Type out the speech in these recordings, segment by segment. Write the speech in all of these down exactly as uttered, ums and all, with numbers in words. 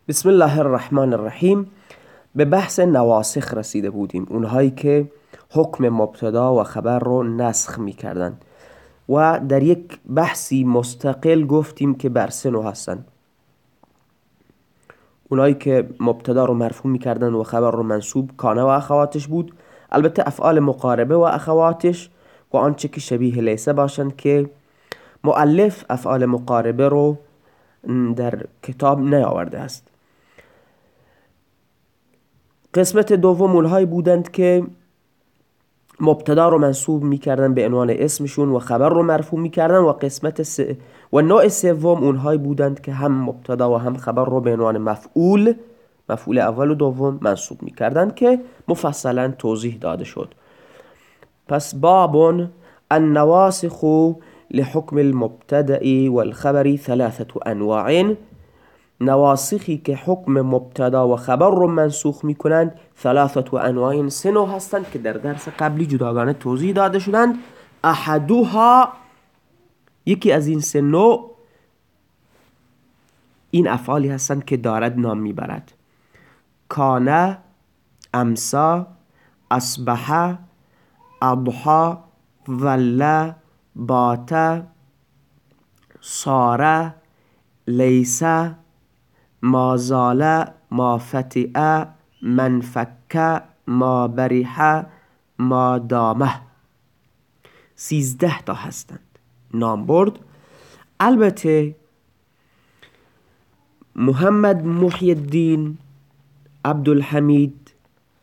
بسم الله الرحمن الرحیم. به بحث نواسخ رسیده بودیم، اونهایی که حکم مبتدا و خبر رو نسخ میکردن و در یک بحثی مستقل گفتیم که بر سه نوع هستن. اونهایی که مبتدا رو مرفوع میکردن و خبر رو منصوب، کانه و اخواتش بود، البته افعال مقاربه و اخواتش و آنچه که شبیه لیسه باشند که مؤلف افعال مقاربه رو در کتاب نیاورده است. قسمت دوم اونهایی بودند که مبتدا رو منصوب میکردن به عنوان اسمشون و خبر رو مرفوع میکردن و قسمت س... و نوع سوم اونهایی بودند که هم مبتدا و هم خبر رو به عنوان مفعول مفعول اول و دوم منصوب میکردن که مفصلا توضیح داده شد. پس باب النواسخ لحکم المبتدأ والخبر ثلاثة انواع. نواسخی که حکم مبتدا و خبر رو منسوخ میکنند ثلاثة انواع، سه نوع هستند که در درس قبلی جداگانه توضیح داده شدند. احدها، یکی از این سه نوع، این افعالی هستند که دارد نام میبرد: کان، امسا، اصبح، اضحى، ظل، بات، صار، لیس، ما زال، ما فتئ، من فک، ما بریح، ما دامه. سیزده تا هستند نام برد. البته محمد محی الدین عبدالحمید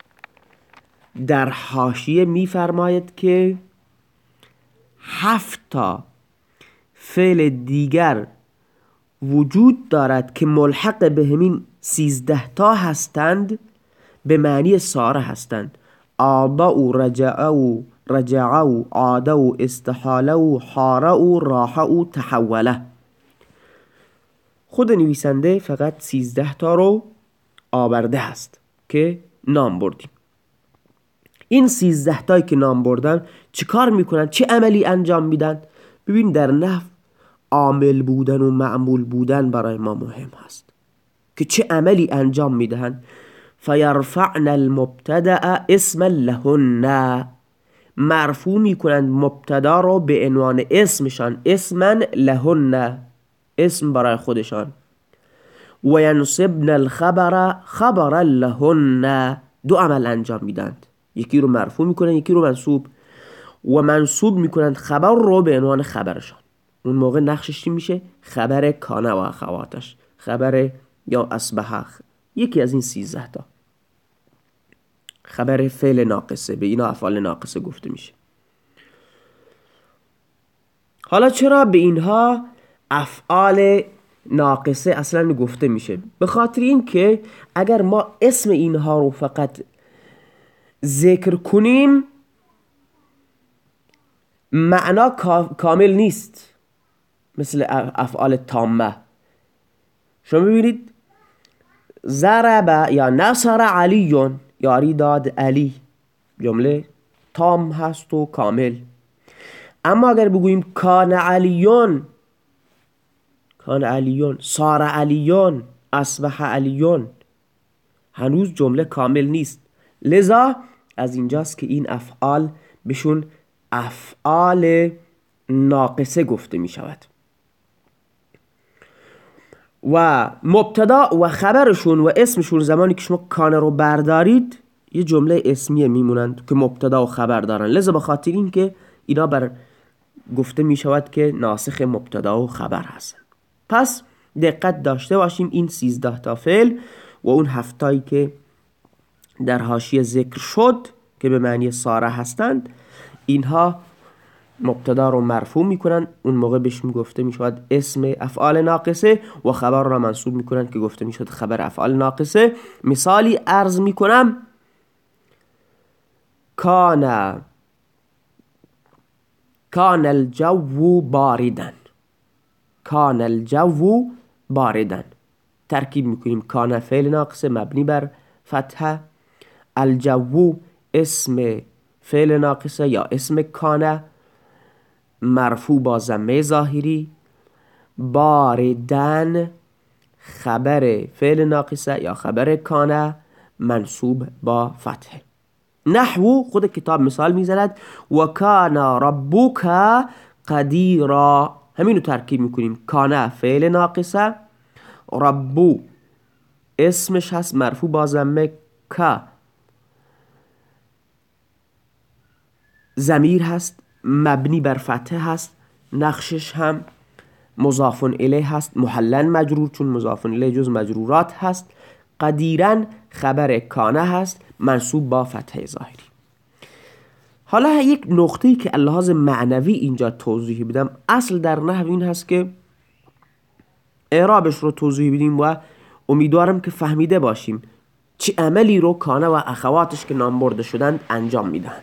در حاشیه میفرماید که هفت تا فعل دیگر وجود دارد که ملحق به همین سیزده تا هستند، به معنی ساره هستند: آبا و رجع و رجع و عاد و استحاله و حاره و راحه و تحوله. خود نویسنده فقط سیزده تا رو آورده است که نام بردیم. این سیزده تایی که نام بردن چه کار میکنن؟ چه عملی انجام میدن؟ ببین، در نحو عامل بودن و معمول بودن برای ما مهم هست که چه عملی انجام میدهند. فیرفعن المبتدأ اسما لهن، مرفوع میکنند مبتدا رو به عنوان اسمشان، اسما لهن، اسم برای خودشان. و ینصبن الخبر خبرا لهن، دو عمل انجام میدند، یکی رو مرفوع میکنند یکی رو منصوب، و منصوب میکنند خبر رو به عنوان خبرشان. اون موقع نقشش چی میشه؟ خبر کانه و اخواتش، خبر یا اصبح، یکی از این سیزده تا. خبر فعل ناقصه، به اینا افعال ناقصه گفته میشه. حالا چرا به اینها افعال ناقصه اصلا گفته میشه؟ به خاطر این که اگر ما اسم اینها رو فقط ذکر کنیم معنا کامل نیست، مثل افعال تامه. شما ببینید ضرب یا نصر علی، یاری داد علی، جمله تام هست و کامل. اما اگر بگوییم کان علیون، کان علیون، صار علیون، اصبح علیون، هنوز جمله کامل نیست. لذا از اینجاست که این افعال بهشون افعال ناقصه گفته می شود. و مبتدا و خبرشون و اسمشون زمانی که شما کانه رو بردارید یه جمله اسمیه میمونند که مبتدا و خبر دارن. لذا بخاطر این که اینا بر گفته می شود که ناسخ مبتدا و خبر هستن. پس دقت داشته باشیم این سیزده تا فعل و اون هفتایی که در حاشیه ذکر شد که به معنی ساره هستند، اینها مبتدا رو مرفوع میکنن، اون موقع بهش گفته میشود اسم افعال ناقصه، و خبر رو منصوب میکنن که گفته میشود خبر افعال ناقصه. مثالی عرض میکنم: کان کان الجو باردن، کان الجو باردن. ترکیب میکنیم: کان فعل ناقصه مبنی بر فتحه، الجو اسم فعل ناقصه یا اسم کان مرفوع با ضمه ظاهری، باردن خبر فعل ناقصه یا خبر کان منصوب با فتحه. نحو خود کتاب مثال میزند و کان ربک قدیرا، همینو ترکیب میکنیم. کان فعل ناقصه، ربو اسمش هست مرفوع با ضمه، که ضمیر هست مبنی بر فتحه هست، نقشش هم مضاف الیه هست محلا مجرور چون مضاف الیه جز مجرورات هست. قدیرا خبر کانه هست منصوب با فتحه ظاهری. حالا یک نقطه‌ای که اللحاظ معنوی اینجا توضیح بدم، اصل در نحو این هست که اعرابش رو توضیح بدیم و امیدوارم که فهمیده باشیم چه عملی رو کانه و اخواتش که نام برده شدند انجام میدهند.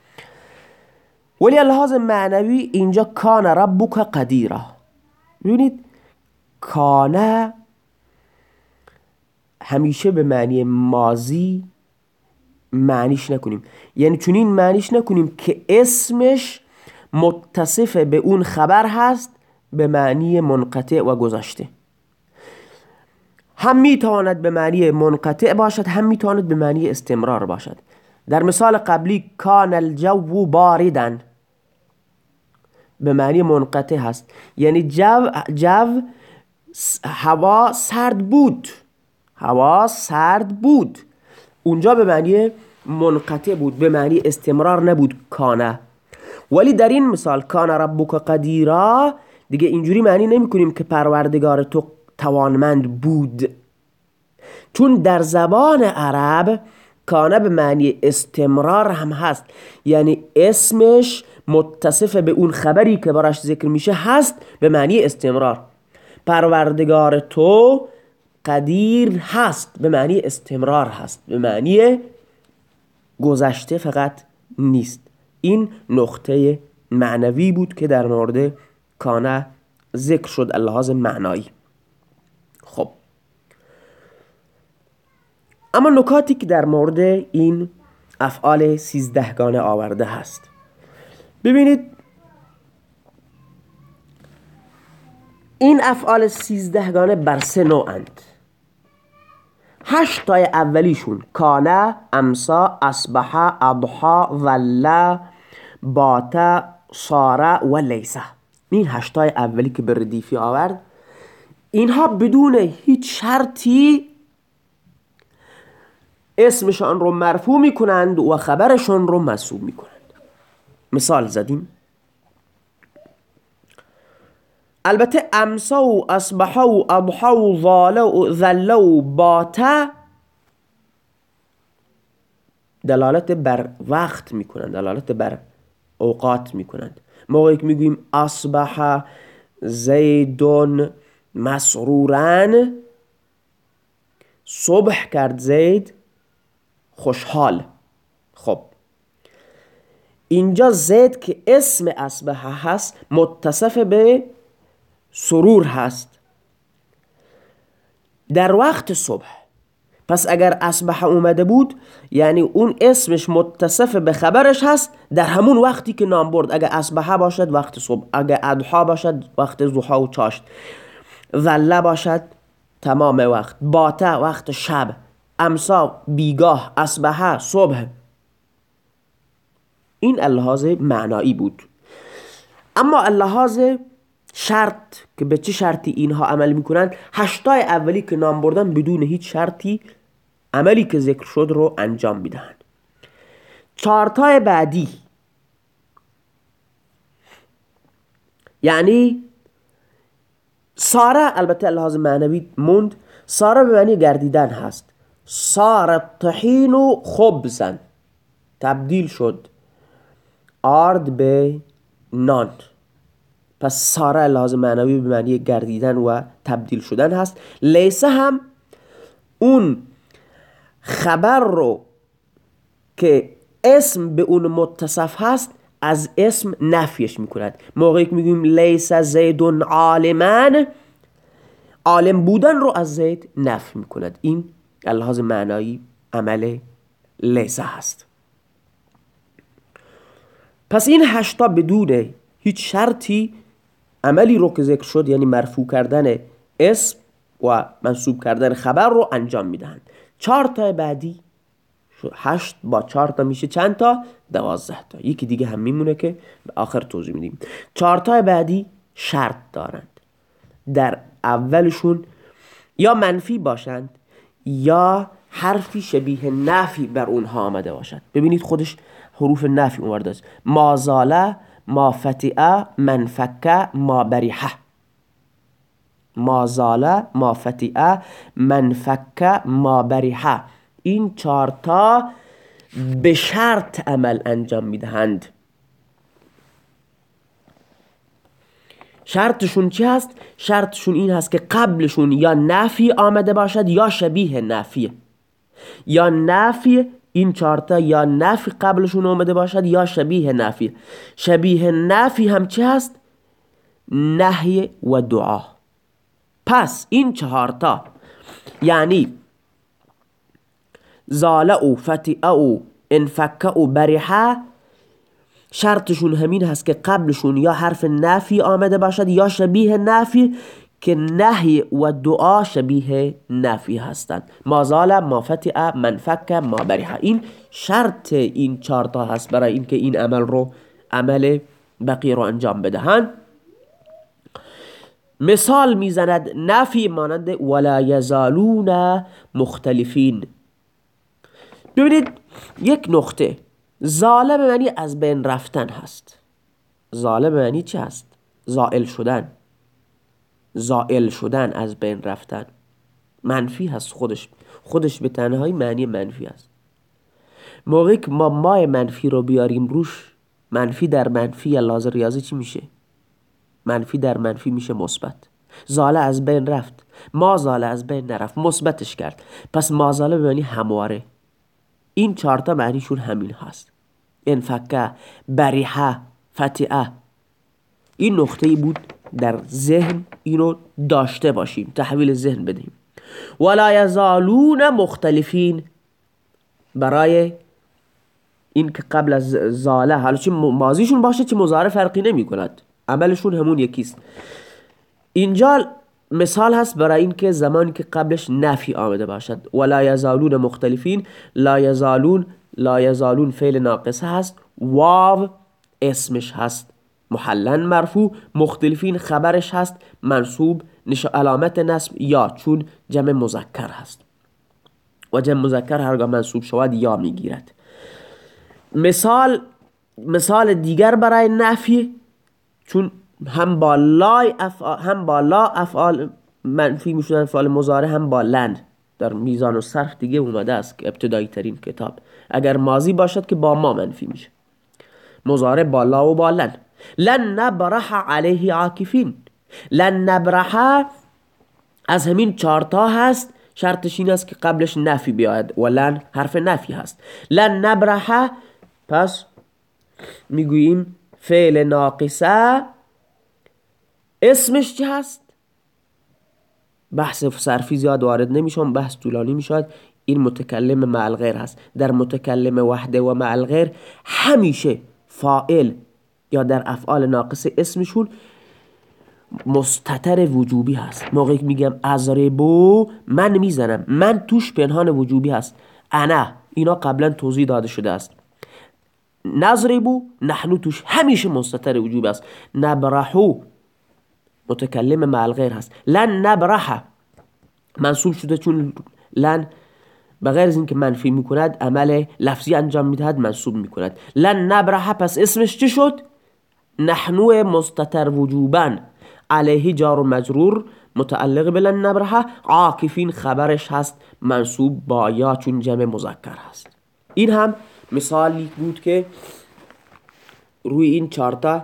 ولی اللحاظ معنوی اینجا کان ربک قدیرا، ببینید کانه همیشه به معنی ماضی معنیش نکنیم، یعنی چنین معنیش نکنیم که اسمش متصف به اون خبر هست به معنی منقطع و گذشته. هم میتواند به معنی منقطع باشد، هم میتواند به معنی استمرار باشد. در مثال قبلی کان الجو باردن به معنی منقطع هست، یعنی جو جو هوا سرد بود، هوا سرد بود. اونجا به معنی منقطع بود، به معنی استمرار نبود کانه. ولی در این مثال کان ربک قدیرا دیگه اینجوری معنی نمی کنیم که پروردگار تو توانمند بود، چون در زبان عرب کانه به معنی استمرار هم هست، یعنی اسمش متصف به اون خبری که براش ذکر میشه هست به معنی استمرار. پروردگار تو قدیر هست به معنی استمرار هست، به معنی گذشته فقط نیست. این نقطه معنوی بود که در مورد کانه ذکر شد اللحاظ معنایی. خب اما نکاتی که در مورد این افعال سیزدهگانه آورده هست، ببینید این افعال سیزدهگانه بر سه نوعند. هشت تای اولیشون کانه، امسا، اصبح، اضحا، ظل، بات، صار و لیسه، این هشت تای اولی که به ردیفی آورد، اینها بدون هیچ شرطی اسمشان رو مرفوع میکنند و خبرشان رو منصوب میکنند. مثال زدیم. البته امسا و اصبح و اضحا و ظل و بات دلالت بر وقت میکنند، دلالت بر اوقات میکنند. موقعی که میگوییم اصبح زیدون مسرورن، صبح کرد زید خوشحال. خب اینجا زید که اسم اصبح هست متصف به سرور هست در وقت صبح. پس اگر اصبح اومده بود یعنی اون اسمش متصف به خبرش هست در همون وقتی که نام برد. اگر اصبح باشد وقت صبح، اگر اضحا باشد وقت ضحی و چاشت، ظل باشد تمام وقت، بات وقت شب، امسا بیگاه، اصبح صبح. این اللحاظ معنایی بود. اما اللحاظ شرط که به چه شرطی اینها عمل میکنند، هشتای اولی که نام بردن بدون هیچ شرطی عملی که ذکر شد رو انجام میدهند. چهارتای بعدی یعنی ساره، البته اللحاظ معنوی موند، ساره به معنی گردیدن هست. ساره الطحین خبزا، تبدیل شد آرد به نان. پس ساره لحاظ معنوی به معنی گردیدن و تبدیل شدن هست. لیسه هم اون خبر رو که اسم به اون متصف هست از اسم نفیش میکند. موقعی که میگویم لیسه زیدون عالمان، عالم بودن رو از زید نفی میکند. این لحاظ معنایی عمل لیسه هست. پس این هشتا بدون هیچ شرطی عملی رو که ذکر شد، یعنی مرفوع کردن اسم و منصوب کردن خبر رو انجام میدهند. چهار تا بعدی هشت با چهار تا میشه چند تا؟ دوازده تا. یکی دیگه هم میمونه که به آخر توضیح میدیم. چهار تا بعدی شرط دارند، در اولشون یا منفی باشند یا حرفی شبیه نفی بر اونها آمده باشد. ببینید خودش حروف نفی اومده است. ما زاله، ما فتئه، من فکه، ما بریحه. ما زاله، ما فتئه، من فکه، ما بریحه. این چهارتا به شرط عمل انجام میدهند. شرطشون چی هست؟ شرطشون این هست که قبلشون یا نفی آمده باشد یا شبیه نفی. یا نفی، این چهارتا یا نفی قبلشون آمده باشد یا شبیه نفی. شبیه نفی هم چی هست؟ نهی و دعا. پس این چهارتا یعنی زاله و فتئه و انفکه و بریحه، شرطشون همین هست که قبلشون یا حرف نفی آمده باشد یا شبیه نفی که نهی و دعا شبیه نفی هستند. ما زال، ما فتئه، من فکه، ما بریحه. این شرط این چهارتا هست برای اینکه این عمل رو عمل بقیه رو انجام بدهند. مثال میزند نفی مانند ولا یزالون مختلفین. ببینید یک نقطه، زاله به معنی از بین رفتن هست. زاله به معنی چی هست؟ زائل شدن، زائل شدن، از بین رفتن. منفی هست، خودش خودش به تنهایی معنی منفی هست. موقعی که ما مای منفی رو بیاریم روش، منفی در منفی یا لازم ریاضی چی میشه؟ منفی در منفی میشه مثبت. زاله از بین رفت، ما زاله از بین نرفت، مثبتش کرد. پس ما زاله به معنی همواره. این چهارتا معنیشون همین هست. انفکه، بریحه، فتئه. این نقطه‌ای بود در ذهن، اینو داشته باشیم، تحویل ذهن بدهیم. ولا یزالون مختلفین، برای این که قبل از زاله حالا چه ماضیشون باشه چه مضارع فرقی نمی کند، عملشون همون یکیست. اینجا مثال هست برای این که زمانی که قبلش نفی آمده باشد. ولا یزالون مختلفین، لا یزالون، لا یزالون فعل ناقصه هست، واو اسمش هست محلن مرفوع، مختلفین خبرش هست منصوب، علامت نصب یا، چون جمع مذکر هست و جمع مذکر هرگاه منصوب شود یا میگیرد. مثال مثال دیگر برای نفی، چون هم با لا افعال هم با لا افعال منفی میشدن فعال مضارع، هم با لن در میزان و صرف دیگه اومده است که ابتدایی ترین کتاب. اگر ماضی باشد که با ما منفی میشه، مضارع با لا و با لن. لن نبرح علیه عاکفین. لن نبرح از همین چارتا هست، شرطش این است که قبلش نفی بیاید و لن حرف نفی هست. لن نبرح، پس میگوییم فعل ناقصه اسمش چی هست؟ بحث صرفی زیاد وارد نمیشم، بحث طولانی میشود. این متکلم مع الغیر هست. در متکلم وحده و مع الغیر همیشه فاعل یا در افعال ناقصه اسمشون مستتر وجوبی هست. موقعی که میگم اضربو، من میزنم، من توش پنهان وجوبی هست. انا، اینا قبلا توضیح داده شده است. نضربو، نحنو توش همیشه مستتر وجوبی است. نبرحو متکلم مع الغیر هست. لن نبرح منصوب شده چون لن بغیر از اینکه منفی میکند عمل لفظی انجام میدهد منصوب میکند. لن نبرح پس اسمش چی شد؟ نحنو مستتر وجوبا، علیه جار و مجرور متعلق به لن نبرح، عاکفین خبرش هست منصوب با یا چون جمع مذکر هست. این هم مثالی بود که روی این چارتا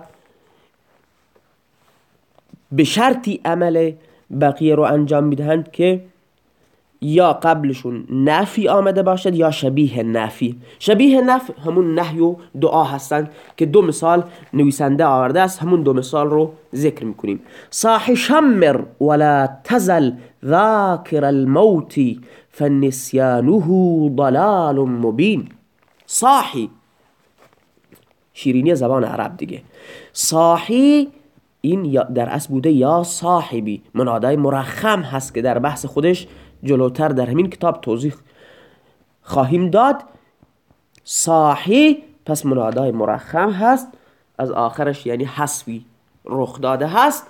به شرطی عمل بقیه رو انجام میدهند که یا قبلشون نفی آمده باشد یا شبیه نفی. شبیه نفی همون نهی و دعا هستند که دو مثال نویسنده آورده است. همون دو مثال رو ذکر میکنیم. صاح شمر ولا تزل ذاکر الموت فالنسیانه ضلال مبین. صاحی، شیرینی زبان عرب دیگه. صاحی این در اصل بوده یا صاحبی، منادای مرخم هست که در بحث خودش جلوتر در همین کتاب توضیح خواهیم داد. صاحی پس منادای مرخم هست، از آخرش یعنی حذفی رخ داده هست.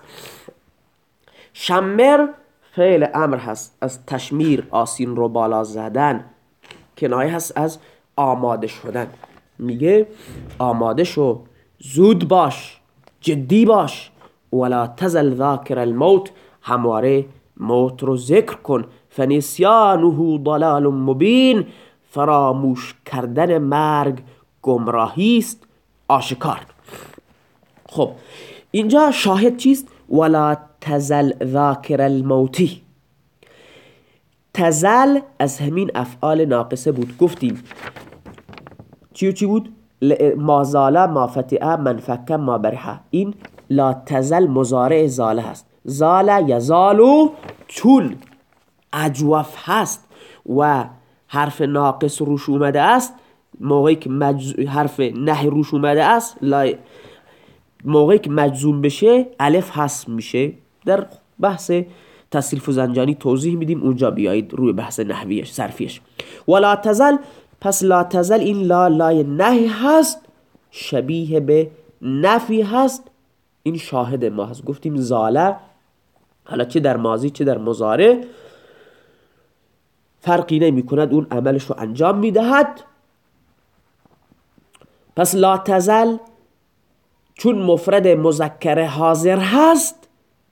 شمر فعل امر هست، از تشمیر آسین رو بالا زدن، کنایه هست از آماده شدن. میگه آماده شو، زود باش، جدی باش. ولا تزل ذاکر الموت، همواره موت رو ذکر کن. فنسیانه ضلال مبین، فراموش کردن مرگ گمراهی است آشکار. خب اینجا شاهد چیست؟ ولا تزل ذاکر الموتی. تزل از همین افعال ناقصه بود. گفتیم چی و چی بود؟ ما زاله، ما فتعه، من فکه، ما برحه. این لا تزل مضارع زاله هست. زاله یزالو چون اجوف هست و حرف ناقص روش اومده است، موقعی که مجز... حرف نهی روش اومده است، لا... موقعی که مجزوم بشه الف حذف میشه. در بحث تصریف و زنجانی توضیح میدیم، اونجا بیایید روی بحث نحویش صرفیش. ولا تزل، پس لا تزل این لا لای نهی هست، شبیه به نفی هست. این شاهد ما هست. گفتیم زاله حالا چه در ماضی چه در مضارع فرقی نمی کند، اون عملش رو انجام میدهد. پس لا تزل چون مفرد مذکر حاضر هست،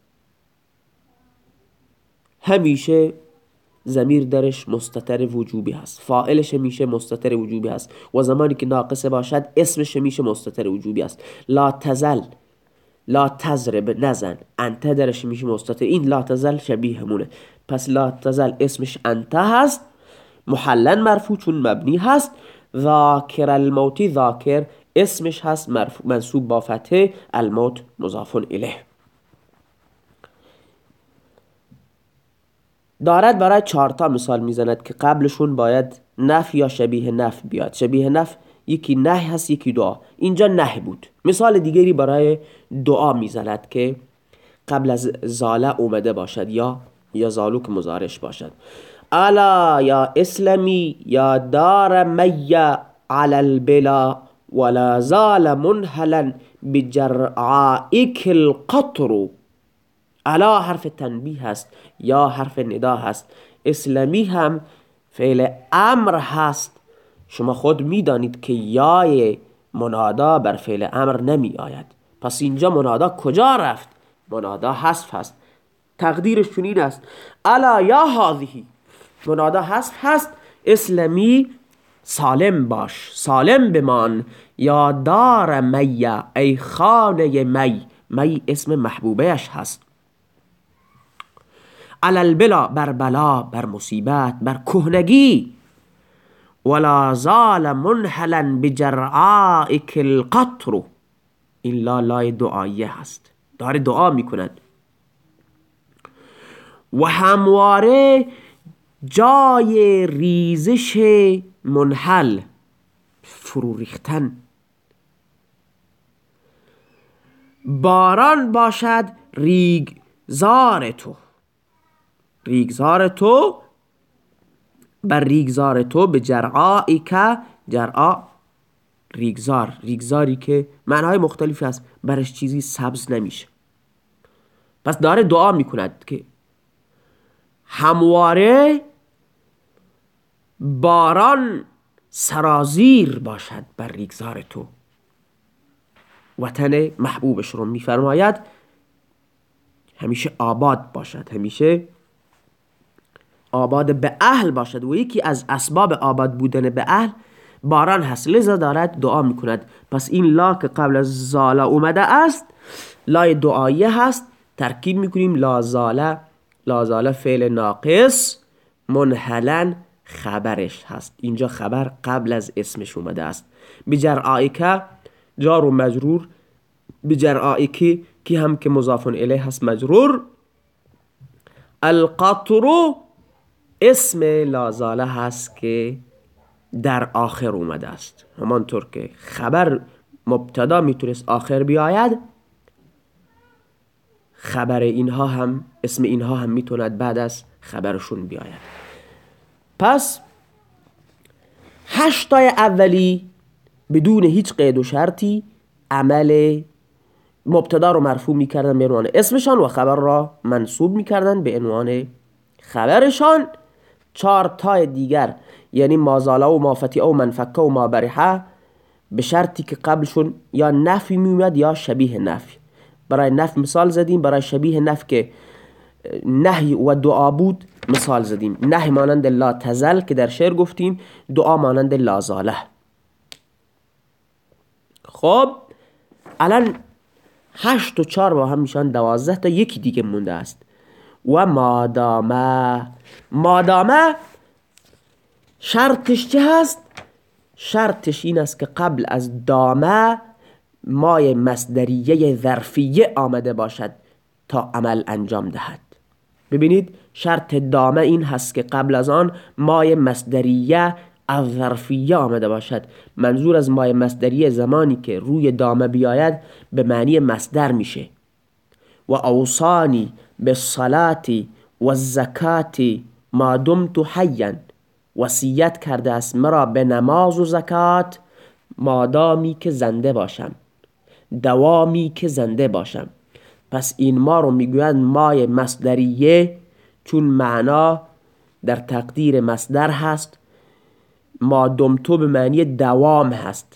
همیشه ضمیر درش مستتر وجوبی هست، فاعلش همیشه مستتر وجوبی هست و زمانی که ناقصه باشد اسمش همیشه مستتر وجوبی هست. لا تزل، لا تضرب نزن، انت درش همیشه مستتر. این لا تزل شبیه همونه. پس لا تزل اسمش انت هست، محلن مرفوع چون مبنی هست. ذاکر الموتی، ذاکر اسمش هست منصوب با فتحه، الموت مضاف الیه. دارد برای چهارتا مثال میزند که قبلشون باید نفی یا شبیه نفی بیاد. شبیه نفی یکی نهی هست یکی دعا. اینجا نهی بود. مثال دیگری برای دعا میزند که قبل از زاله اومده باشد یا یا زالو که مضارعش باشد. الا یا اسلمی یا دار می علی البلا، ولا زال منحلا بجرعائک القطر. الا حرف تنبیه هست، یا حرف ندا هست، اسلمی هم فعل امر هست. شما خود میدانید که یای منادا بر فعل امر نمی آید. پس اینجا منادا کجا رفت؟ منادا حذف هست. تقدیرش چنین است: الا یا هذه، منادا حذف هست، اسلمی سالم باش، سالم بمان. یا دار می، ای خانه می، می اسم محبوبهش هست. علی البلا، بر بلا، بر مصیبت، بر کهنگی. ولا زال منحلا بجرعائک القطر، این لا لای دعایه هست، داره دعا میکند. و همواره جای ریزش منحل، فرو ریختن، باران باشد ریگزار تو. ریگزار تو، بر ریگزار تو، به جرعایی که جرعا ریگزار، ریگزاری که معنای مختلفی هست، برش چیزی سبز نمیشه. پس داره دعا میکند که همواره باران سرازیر باشد بر ریگزار تو. وطن محبوبش رو میفرماید همیشه آباد باشد، همیشه آباد به اهل باشد و یکی از اسباب آباد بودن به اهل باران هست. لذا دارد دعا میکند. پس این لا که قبل از زاله اومده است لای دعایه هست. ترکیب میکنیم لا زاله، لا زاله فعل ناقص، منحلن خبرش هست. اینجا خبر قبل از اسمش اومده است. بجرعائک جار و مجرور، بجرعائک کی هم که مضاف الیه هست مجرور. القطر اسم لازاله هست که در آخر اومده است. همانطور که خبر مبتدا میتونست آخر بیاید، خبر اینها هم اسم اینها هم میتوند بعد از خبرشون بیاید. پس هشتای اولی بدون هیچ قید و شرطی عمل مبتدا رو مرفوع میکردن به عنوان اسمشان و خبر را منصوب میکردن به عنوان خبرشان. چهار تای دیگر یعنی مازاله و مافتیه و منفکه و مابرحه به شرطی که قبلشون یا نفی میومد یا شبیه نفی. برای نفی مثال زدیم، برای شبیه نفی که نهی و دعا بود مثال زدیم. نهی مانند لا تزل که در شعر گفتیم، دعا مانند لا زاله. خب الان هشت و چار با هم میشن دوازده تا، یکی دیگه مونده است و مادامه. مادامه شرطش چه هست؟ شرطش این است که قبل از دامه مای مصدریه ظرفیه آمده باشد تا عمل انجام دهد. ببینید شرط دامه این هست که قبل از آن مای مصدریه از ظرفیه آمده باشد. منظور از مای مصدریه زمانی که روی دامه بیاید به معنی مصدر میشه. و اوصانی بالصلاة و الزکاة ما دمت حیا، وصیت کرده است مرا به نماز و زکات مادامی که زنده باشم، دوامی که زنده باشم. پس این ما رو میگویند مای مصدریه، چون معنا در تقدیر مصدر هست. ما دمتو به معنی دوام هست.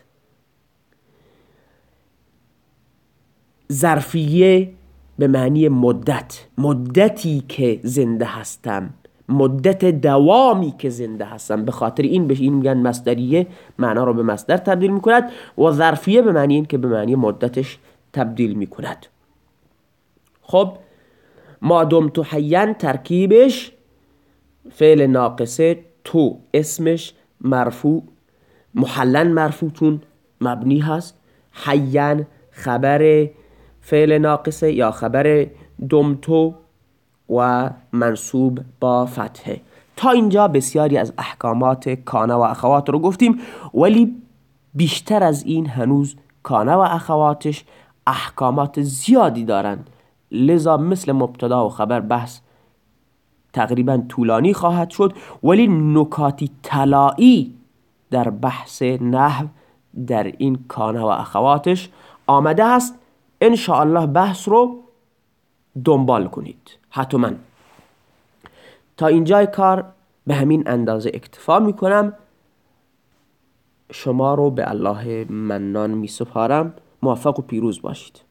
ظرفیه به معنی مدت، مدتی که زنده هستم، مدت دوامی که زنده هستم. به خاطر این بهش این میگن مصدریه، معنا رو به مصدر تبدیل میکند. و ظرفیه به معنی این که به معنی مدتش تبدیل میکند. خب ما دمت حیا ترکیبش فعل ناقصه تو اسمش مرفوع، محلن مرفوع چون مبنی هست، حیا خبر فعل ناقصه یا خبر دمتو و منصوب با فتحه. تا اینجا بسیاری از احکامات کانه و اخوات رو گفتیم، ولی بیشتر از این هنوز کانه و اخواتش احکامات زیادی دارند. لذا مثل مبتدا و خبر بحث تقریبا طولانی خواهد شد، ولی نکاتی طلایی در بحث نحو در این کانه و اخواتش آمده است. ان شاء الله بحث رو دنبال کنید حتما. تا اینجای کار به همین اندازه اکتفا میکنم. شما رو به الله منان می سپارم. موفق و پیروز باشید.